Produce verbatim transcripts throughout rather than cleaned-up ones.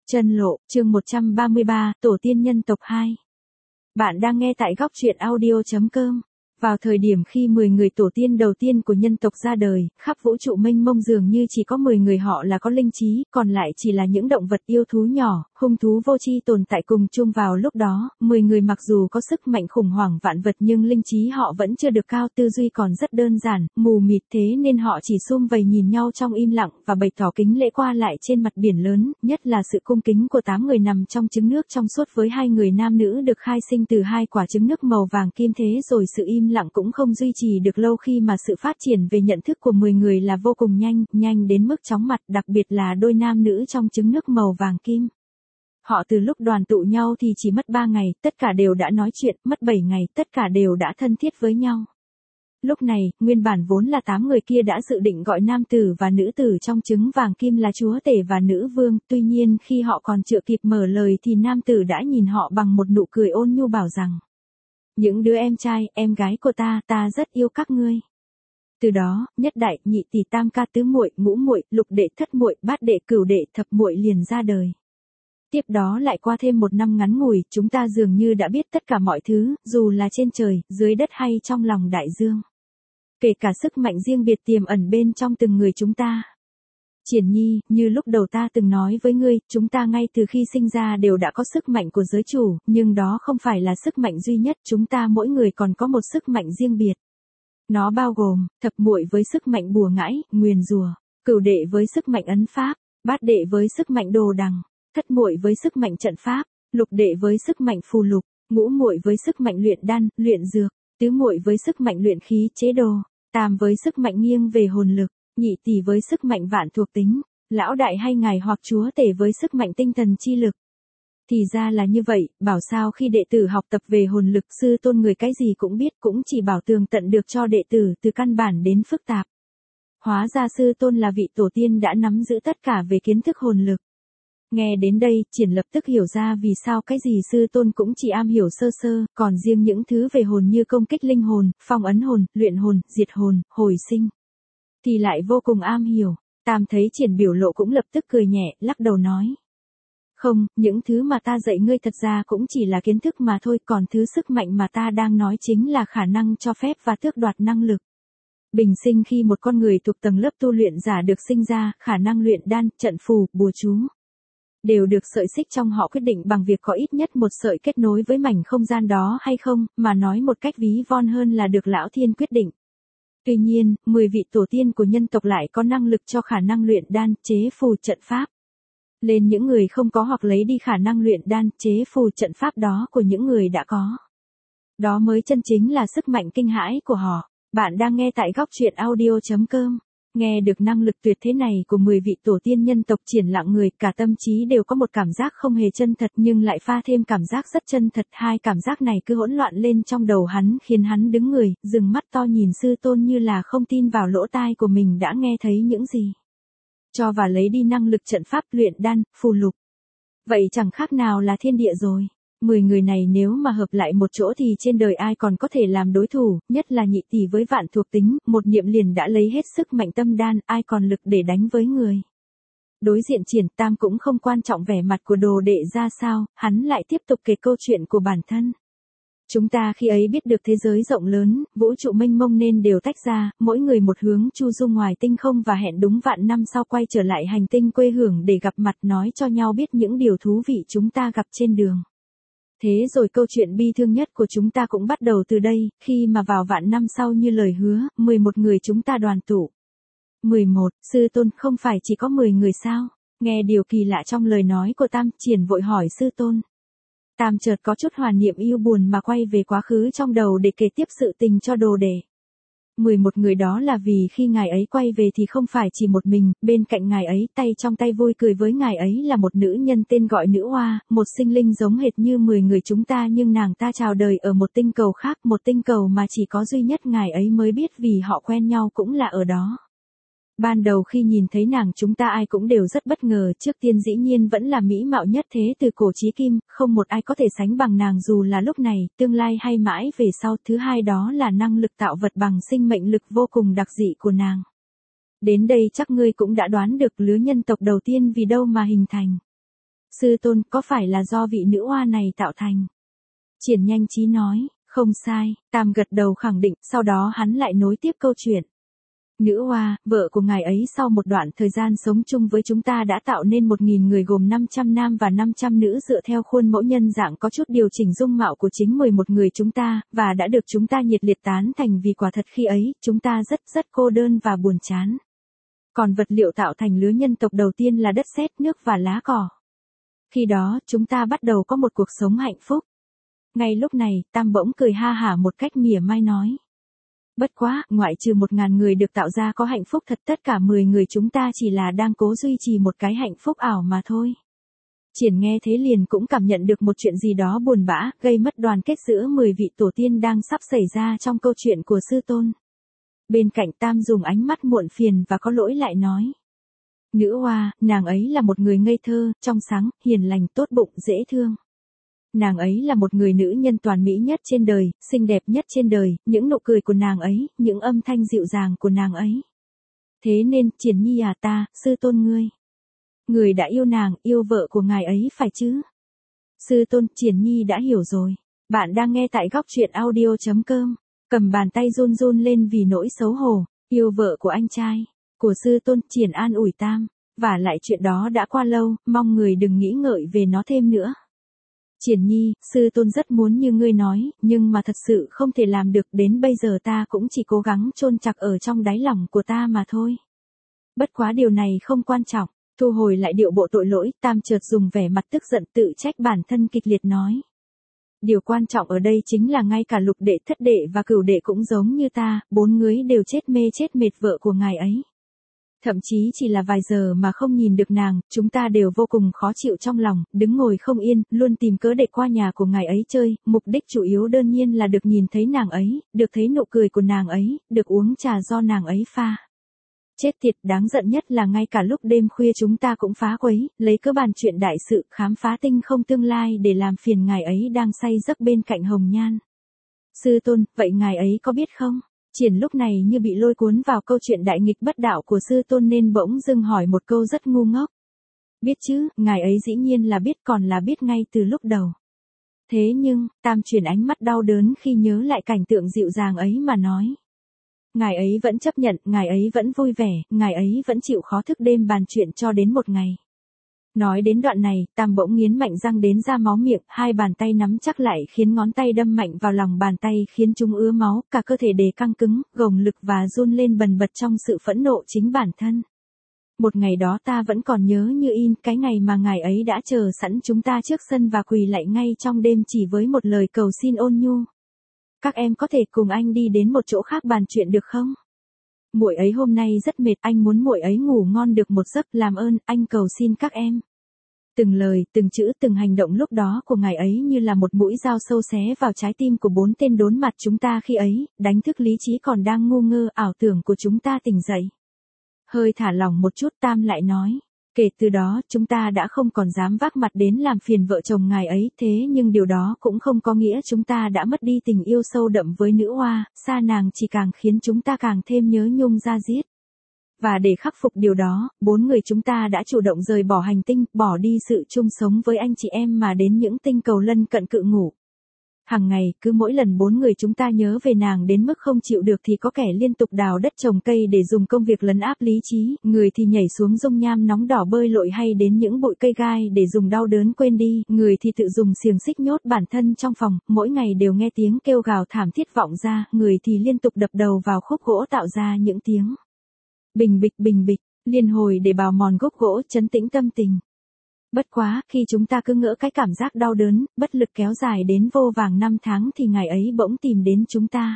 Chân lộ, chương một trăm ba mươi ba, Tổ tiên nhân tộc hai. Bạn đang nghe tại góc truyện audio chấm com. Vào thời điểm khi mười người tổ tiên đầu tiên của nhân tộc ra đời, khắp vũ trụ mênh mông dường như chỉ có mười người họ là có linh trí, còn lại chỉ là những động vật yêu thú nhỏ, hung thú vô tri tồn tại cùng chung vào lúc đó. mười người mặc dù có sức mạnh khủng hoảng vạn vật nhưng linh trí họ vẫn chưa được cao, tư duy còn rất đơn giản, mù mịt, thế nên họ chỉ sum vầy nhìn nhau trong im lặng và bày tỏ kính lễ qua lại trên mặt biển lớn, nhất là sự cung kính của tám người nằm trong trứng nước trong suốt với hai người nam nữ được khai sinh từ hai quả trứng nước màu vàng kim. Thế rồi sự im lặng cũng không duy trì được lâu khi mà sự phát triển về nhận thức của mười người là vô cùng nhanh, nhanh đến mức chóng mặt, đặc biệt là đôi nam nữ trong trứng nước màu vàng kim. Họ từ lúc đoàn tụ nhau thì chỉ mất ba ngày, tất cả đều đã nói chuyện, mất bảy ngày, tất cả đều đã thân thiết với nhau. Lúc này, nguyên bản vốn là tám người kia đã dự định gọi nam tử và nữ tử trong trứng vàng kim là chúa tể và nữ vương, tuy nhiên khi họ còn chưa kịp mở lời thì nam tử đã nhìn họ bằng một nụ cười ôn nhu bảo rằng: những đứa em trai, em gái của ta, ta rất yêu các ngươi. Từ đó, nhất đại, nhị tỷ, tam ca, tứ muội, ngũ muội, lục đệ, thất muội, bát đệ, cửu đệ, thập muội liền ra đời. Tiếp đó lại qua thêm một năm ngắn ngủi, chúng ta dường như đã biết tất cả mọi thứ, dù là trên trời, dưới đất hay trong lòng đại dương. Kể cả sức mạnh riêng biệt tiềm ẩn bên trong từng người chúng ta. Triển Nhi, như lúc đầu ta từng nói với ngươi, chúng ta ngay từ khi sinh ra đều đã có sức mạnh của giới chủ, nhưng đó không phải là sức mạnh duy nhất, chúng ta mỗi người còn có một sức mạnh riêng biệt. Nó bao gồm, thập muội với sức mạnh bùa ngãi, nguyền rùa, cửu đệ với sức mạnh ấn pháp, bát đệ với sức mạnh đồ đằng, thất muội với sức mạnh trận pháp, lục đệ với sức mạnh phù lục, ngũ muội với sức mạnh luyện đan, luyện dược, tứ muội với sức mạnh luyện khí chế đồ, tam với sức mạnh nghiêng về hồn lực, nhị tỷ với sức mạnh vạn thuộc tính, lão đại hay ngài hoặc chúa tể với sức mạnh tinh thần chi lực. Thì ra là như vậy, bảo sao khi đệ tử học tập về hồn lực, sư tôn người cái gì cũng biết, cũng chỉ bảo tường tận được cho đệ tử từ căn bản đến phức tạp. Hóa ra sư tôn là vị tổ tiên đã nắm giữ tất cả về kiến thức hồn lực. Nghe đến đây, Triển lập tức hiểu ra vì sao cái gì sư tôn cũng chỉ am hiểu sơ sơ, còn riêng những thứ về hồn như công kích linh hồn, phong ấn hồn, luyện hồn, diệt hồn, hồi sinh thì lại vô cùng am hiểu. Tam thấy Triển biểu lộ cũng lập tức cười nhẹ, lắc đầu nói: không, những thứ mà ta dạy ngươi thật ra cũng chỉ là kiến thức mà thôi, còn thứ sức mạnh mà ta đang nói chính là khả năng cho phép và tước đoạt năng lực. Bình sinh khi một con người thuộc tầng lớp tu luyện giả được sinh ra, khả năng luyện đan, trận phù, bùa chú đều được sợi xích trong họ quyết định bằng việc có ít nhất một sợi kết nối với mảnh không gian đó hay không, mà nói một cách ví von hơn là được Lão Thiên quyết định. Tuy nhiên, mười vị tổ tiên của nhân tộc lại có năng lực cho khả năng luyện đan, chế phù, trận pháp lên những người không có, hoặc lấy đi khả năng luyện đan, chế phù, trận pháp đó của những người đã có. Đó mới chân chính là sức mạnh kinh hãi của họ. Bạn đang nghe tại góc truyện audio chấm com. Nghe được năng lực tuyệt thế này của mười vị tổ tiên nhân tộc, Triển lặng người, cả tâm trí đều có một cảm giác không hề chân thật nhưng lại pha thêm cảm giác rất chân thật. Hai cảm giác này cứ hỗn loạn lên trong đầu hắn khiến hắn đứng người, dừng mắt to nhìn sư tôn như là không tin vào lỗ tai của mình đã nghe thấy những gì. Cho và lấy đi năng lực trận pháp, luyện đan, phù lục. Vậy chẳng khác nào là thiên địa rồi. Mười người này nếu mà hợp lại một chỗ thì trên đời ai còn có thể làm đối thủ, nhất là nhị tỷ với vạn thuộc tính, một niệm liền đã lấy hết sức mạnh tâm đan, ai còn lực để đánh với người. Đối diện Triển, Tam cũng không quan trọng vẻ mặt của đồ đệ ra sao, hắn lại tiếp tục kể câu chuyện của bản thân. Chúng ta khi ấy biết được thế giới rộng lớn, vũ trụ mênh mông nên đều tách ra, mỗi người một hướng chu du ngoài tinh không và hẹn đúng vạn năm sau quay trở lại hành tinh quê hương để gặp mặt, nói cho nhau biết những điều thú vị chúng ta gặp trên đường. Thế rồi câu chuyện bi thương nhất của chúng ta cũng bắt đầu từ đây, khi mà vào vạn năm sau như lời hứa, mười một người chúng ta đoàn tụ. mười một, sư tôn, không phải chỉ có mười người sao? Nghe điều kỳ lạ trong lời nói của Tam, Triển vội hỏi sư tôn. Tam chợt có chút hoài niệm yêu buồn mà quay về quá khứ trong đầu để kể tiếp sự tình cho đồ đệ. mười một người đó là vì khi ngài ấy quay về thì không phải chỉ một mình, bên cạnh ngài ấy, tay trong tay vui cười với ngài ấy là một nữ nhân tên gọi Nữ Hoa, một sinh linh giống hệt như mười người chúng ta nhưng nàng ta chào đời ở một tinh cầu khác, một tinh cầu mà chỉ có duy nhất ngài ấy mới biết vì họ quen nhau cũng là ở đó. Ban đầu khi nhìn thấy nàng chúng ta ai cũng đều rất bất ngờ, trước tiên dĩ nhiên vẫn là mỹ mạo nhất thế từ cổ chí kim, không một ai có thể sánh bằng nàng dù là lúc này, tương lai hay mãi về sau. Thứ hai đó là năng lực tạo vật bằng sinh mệnh lực vô cùng đặc dị của nàng. Đến đây chắc ngươi cũng đã đoán được lứa nhân tộc đầu tiên vì đâu mà hình thành. Sư tôn, có phải là do vị nữ oa này tạo thành? Triển nhanh trí nói, không sai. Tam gật đầu khẳng định, sau đó hắn lại nối tiếp câu chuyện. Nữ oa, vợ của ngài ấy sau một đoạn thời gian sống chung với chúng ta đã tạo nên một nghìn người gồm năm trăm nam và năm trăm nữ dựa theo khuôn mẫu nhân dạng có chút điều chỉnh dung mạo của chính mười một người chúng ta, và đã được chúng ta nhiệt liệt tán thành vì quả thật khi ấy, chúng ta rất rất cô đơn và buồn chán. Còn vật liệu tạo thành lứa nhân tộc đầu tiên là đất sét, nước và lá cỏ. Khi đó, chúng ta bắt đầu có một cuộc sống hạnh phúc. Ngay lúc này, Tam bỗng cười ha hả một cách mỉa mai nói. Bất quá, ngoại trừ một ngàn người được tạo ra có hạnh phúc thật, tất cả mười người chúng ta chỉ là đang cố duy trì một cái hạnh phúc ảo mà thôi. Triển nghe thế liền cũng cảm nhận được một chuyện gì đó buồn bã, gây mất đoàn kết giữa mười vị tổ tiên đang sắp xảy ra trong câu chuyện của sư tôn. Bên cạnh Tam dùng ánh mắt muộn phiền và có lỗi lại nói. Nữ oa, nàng ấy là một người ngây thơ, trong sáng, hiền lành, tốt bụng, dễ thương. Nàng ấy là một người nữ nhân toàn mỹ nhất trên đời, xinh đẹp nhất trên đời, những nụ cười của nàng ấy, những âm thanh dịu dàng của nàng ấy. Thế nên, Triển nhi à ta, sư tôn ngươi. Người đã yêu nàng, yêu vợ của ngài ấy phải chứ? Sư tôn, Triển nhi đã hiểu rồi. Bạn đang nghe tại góc truyện audio chấm com. Cầm bàn tay run run lên vì nỗi xấu hổ, yêu vợ của anh trai, của sư tôn. Triển an ủi Tam. Và lại chuyện đó đã qua lâu, mong người đừng nghĩ ngợi về nó thêm nữa. Triển nhi, sư tôn rất muốn như ngươi nói, nhưng mà thật sự không thể làm được, đến bây giờ ta cũng chỉ cố gắng chôn chặt ở trong đáy lòng của ta mà thôi. Bất quá điều này không quan trọng, thu hồi lại điệu bộ tội lỗi, Tam chợt dùng vẻ mặt tức giận tự trách bản thân kịch liệt nói. Điều quan trọng ở đây chính là ngay cả lục đệ, thất đệ và cửu đệ cũng giống như ta, bốn người đều chết mê chết mệt vợ của ngài ấy. Thậm chí chỉ là vài giờ mà không nhìn được nàng, chúng ta đều vô cùng khó chịu trong lòng, đứng ngồi không yên, luôn tìm cớ để qua nhà của ngài ấy chơi, mục đích chủ yếu đơn nhiên là được nhìn thấy nàng ấy, được thấy nụ cười của nàng ấy, được uống trà do nàng ấy pha. Chết tiệt, đáng giận nhất là ngay cả lúc đêm khuya chúng ta cũng phá quấy, lấy cớ bàn chuyện đại sự, khám phá tinh không tương lai để làm phiền ngài ấy đang say giấc bên cạnh hồng nhan. Sư tôn, vậy ngài ấy có biết không? Triển lúc này như bị lôi cuốn vào câu chuyện đại nghịch bất đạo của sư tôn nên bỗng dưng hỏi một câu rất ngu ngốc. Biết chứ, ngài ấy dĩ nhiên là biết, còn là biết ngay từ lúc đầu. Thế nhưng, Tam chuyển ánh mắt đau đớn khi nhớ lại cảnh tượng dịu dàng ấy mà nói. Ngài ấy vẫn chấp nhận, ngài ấy vẫn vui vẻ, ngài ấy vẫn chịu khó thức đêm bàn chuyện cho đến một ngày. Nói đến đoạn này, Tam bỗng nghiến mạnh răng đến ra máu miệng, hai bàn tay nắm chắc lại khiến ngón tay đâm mạnh vào lòng bàn tay khiến chúng ứa máu, cả cơ thể đề căng cứng, gồng lực và run lên bần bật trong sự phẫn nộ chính bản thân. Một ngày đó ta vẫn còn nhớ như in, cái ngày mà ngài ấy đã chờ sẵn chúng ta trước sân và quỳ lạy ngay trong đêm chỉ với một lời cầu xin ôn nhu. Các em có thể cùng anh đi đến một chỗ khác bàn chuyện được không? Muội ấy hôm nay rất mệt, anh muốn muội ấy ngủ ngon được một giấc, làm ơn, anh cầu xin các em. Từng lời, từng chữ, từng hành động lúc đó của ngài ấy như là một mũi dao sâu xé vào trái tim của bốn tên đốn mặt chúng ta khi ấy, đánh thức lý trí còn đang ngu ngơ ảo tưởng của chúng ta tỉnh dậy. Hơi thả lỏng một chút, Tam lại nói. Kể từ đó, chúng ta đã không còn dám vác mặt đến làm phiền vợ chồng ngài ấy, thế nhưng điều đó cũng không có nghĩa chúng ta đã mất đi tình yêu sâu đậm với nữ oa, xa nàng chỉ càng khiến chúng ta càng thêm nhớ nhung da diết. Và để khắc phục điều đó, bốn người chúng ta đã chủ động rời bỏ hành tinh, bỏ đi sự chung sống với anh chị em mà đến những tinh cầu lân cận cự ngủ. Hàng ngày, cứ mỗi lần bốn người chúng ta nhớ về nàng đến mức không chịu được thì có kẻ liên tục đào đất trồng cây để dùng công việc lấn áp lý trí, người thì nhảy xuống dung nham nóng đỏ bơi lội hay đến những bụi cây gai để dùng đau đớn quên đi, người thì tự dùng xiềng xích nhốt bản thân trong phòng, mỗi ngày đều nghe tiếng kêu gào thảm thiết vọng ra, người thì liên tục đập đầu vào khúc gỗ tạo ra những tiếng bình bịch bình bịch, liên hồi để bào mòn gốc gỗ trấn tĩnh tâm tình. Bất quá, khi chúng ta cứ ngỡ cái cảm giác đau đớn, bất lực kéo dài đến vô vàng năm tháng thì ngài ấy bỗng tìm đến chúng ta.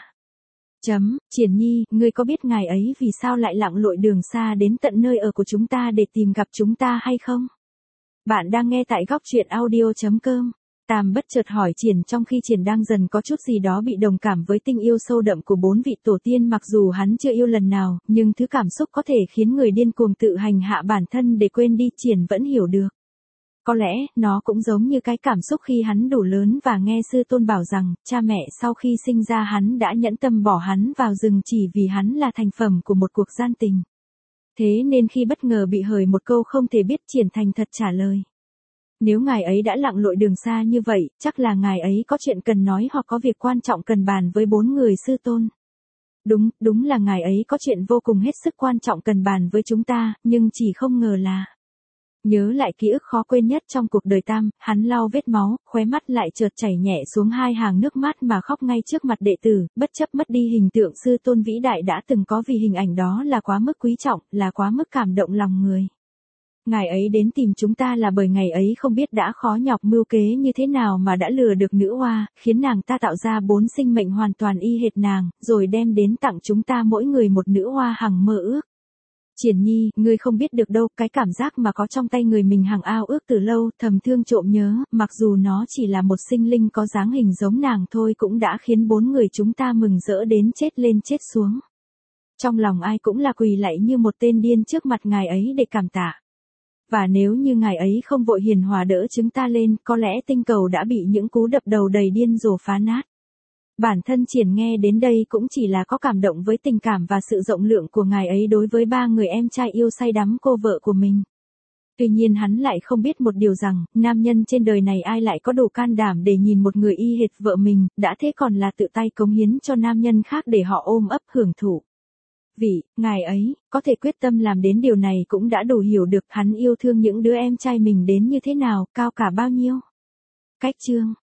Chấm, Triển nhi, ngươi có biết ngài ấy vì sao lại lặn lội đường xa đến tận nơi ở của chúng ta để tìm gặp chúng ta hay không? Bạn đang nghe tại góc truyện audio chấm com. Tam bất chợt hỏi Triển trong khi Triển đang dần có chút gì đó bị đồng cảm với tình yêu sâu đậm của bốn vị tổ tiên, mặc dù hắn chưa yêu lần nào, nhưng thứ cảm xúc có thể khiến người điên cuồng tự hành hạ bản thân để quên đi Triển vẫn hiểu được. Có lẽ, nó cũng giống như cái cảm xúc khi hắn đủ lớn và nghe sư tôn bảo rằng, cha mẹ sau khi sinh ra hắn đã nhẫn tâm bỏ hắn vào rừng chỉ vì hắn là thành phẩm của một cuộc gian tình. Thế nên khi bất ngờ bị hời một câu không thể biết, Triển thành thật trả lời. Nếu ngài ấy đã lặn lội đường xa như vậy, chắc là ngài ấy có chuyện cần nói hoặc có việc quan trọng cần bàn với bốn người sư tôn. Đúng, đúng là ngài ấy có chuyện vô cùng hết sức quan trọng cần bàn với chúng ta, nhưng chỉ không ngờ là... Nhớ lại ký ức khó quên nhất trong cuộc đời Tam, hắn lau vết máu, khóe mắt lại chợt chảy nhẹ xuống hai hàng nước mắt mà khóc ngay trước mặt đệ tử, bất chấp mất đi hình tượng sư tôn vĩ đại đã từng có vì hình ảnh đó là quá mức quý trọng, là quá mức cảm động lòng người. Ngài ấy đến tìm chúng ta là bởi ngày ấy không biết đã khó nhọc mưu kế như thế nào mà đã lừa được nữ oa, khiến nàng ta tạo ra bốn sinh mệnh hoàn toàn y hệt nàng, rồi đem đến tặng chúng ta mỗi người một nữ oa hằng mơ ước. Triển Nhi, ngươi không biết được đâu, cái cảm giác mà có trong tay người mình hằng ao ước từ lâu, thầm thương trộm nhớ, mặc dù nó chỉ là một sinh linh có dáng hình giống nàng thôi cũng đã khiến bốn người chúng ta mừng rỡ đến chết lên chết xuống. Trong lòng ai cũng là quỳ lạy như một tên điên trước mặt ngài ấy để cảm tạ. Và nếu như ngài ấy không vội hiền hòa đỡ chúng ta lên, có lẽ tinh cầu đã bị những cú đập đầu đầy điên rồ phá nát. Bản thân Triển nghe đến đây cũng chỉ là có cảm động với tình cảm và sự rộng lượng của ngài ấy đối với ba người em trai yêu say đắm cô vợ của mình. Tuy nhiên hắn lại không biết một điều rằng, nam nhân trên đời này ai lại có đủ can đảm để nhìn một người y hệt vợ mình, đã thế còn là tự tay cống hiến cho nam nhân khác để họ ôm ấp hưởng thụ. Vì, ngài ấy, có thể quyết tâm làm đến điều này cũng đã đủ hiểu được hắn yêu thương những đứa em trai mình đến như thế nào, cao cả bao nhiêu. Cách chương